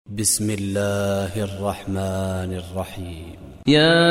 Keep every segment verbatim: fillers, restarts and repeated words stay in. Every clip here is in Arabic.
بسم الله الرحمن الرحيم. يا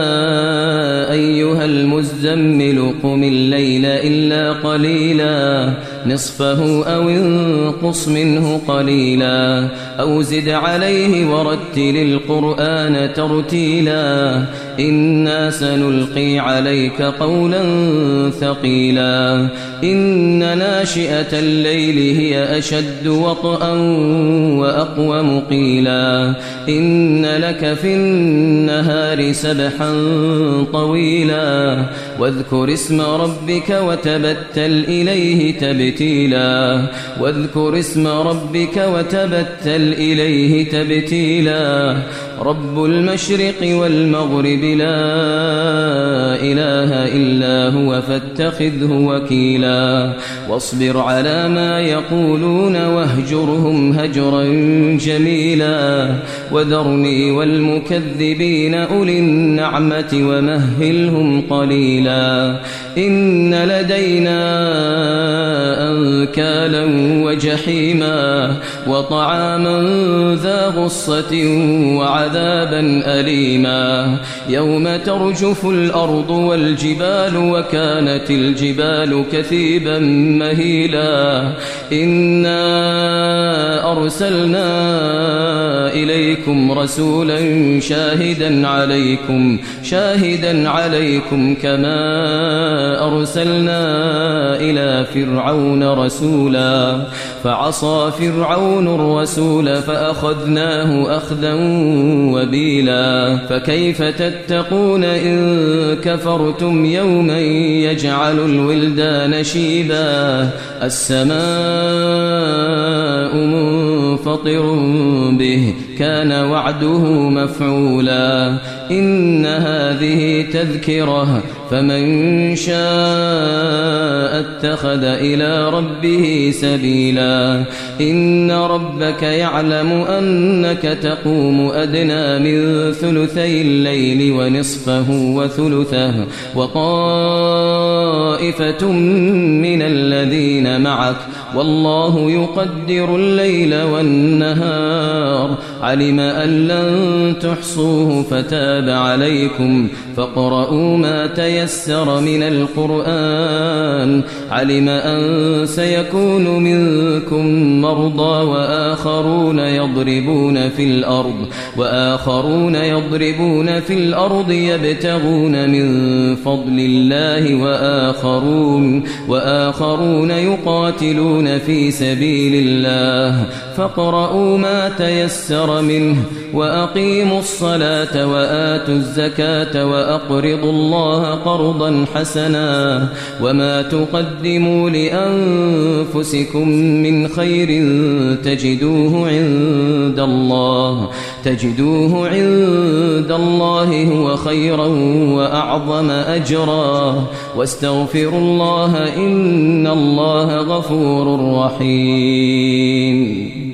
أيها المزمل قم الليل إلا قليلا نصفه أو انقص منه قليلا أو زد عليه ورتل القرآن ترتيلا إنا سنلقي عليك قولا ثقيلا إن ناشئة الليل هي أشد وطئا وأقوم قيلا إن لك في النهار سبحا طويلا واذكر اسم ربك وتبتل إليه تبتيلا واذكر اسم ربك وتبتل إليه تبتيلا رب المشرق والمغرب لا إله إلا هو فاتخذه وكيلا واصبر على ما يقولون واهجرهم هجرا جميلا وذرني والمكذبين أولي النعمة ومهلهم قليلا إن لدينا أنكالا وجحيما وطعاما ذا غصة وعذابا أليما يوم ترجف الأرض والجبال وكانت الجبال كثيبا مهيلا إنا أرسلنا إليكم رسولا شاهدا عليكم شاهدا عليكم كما أرسلنا إلى فرعون رسولا فعصى فرعون الرسول فأخذناه أخذا وبيلا فكيف تتقون إن كفرتم يوما يجعل الولدان شيبا السماء منفطر به كان وعده مفعولا إن هذه تذكرة فمن شاء اتخذ إلى ربه سبيلا إن ربك يعلم أنك تقوم أدنى من ثلثي الليل ونصفه وثلثه وطائفة من الذين معك والله يقدر الليل والنهار علم أن لن تحصوه فتاب عليكم فاقرؤوا ما تيسر من القرآن علم أن سيكون منكم مرضى وآخرون يضربون في الأرض وآخرون يضربون في الأرض يبتغون من فضل الله وآخرون وآخرون يقاتلون في سبيل الله فاقرؤوا ما تيسر منه وأقيموا الصلاة وآتوا الزكاة وأقرضوا الله قرضا حسنا وما تقدموا لأنفسكم من خير تجدوه عند الله تجدوه عند الله هو خيرا وأعظم أجرا واستغفروا الله إن الله غفور رحيم.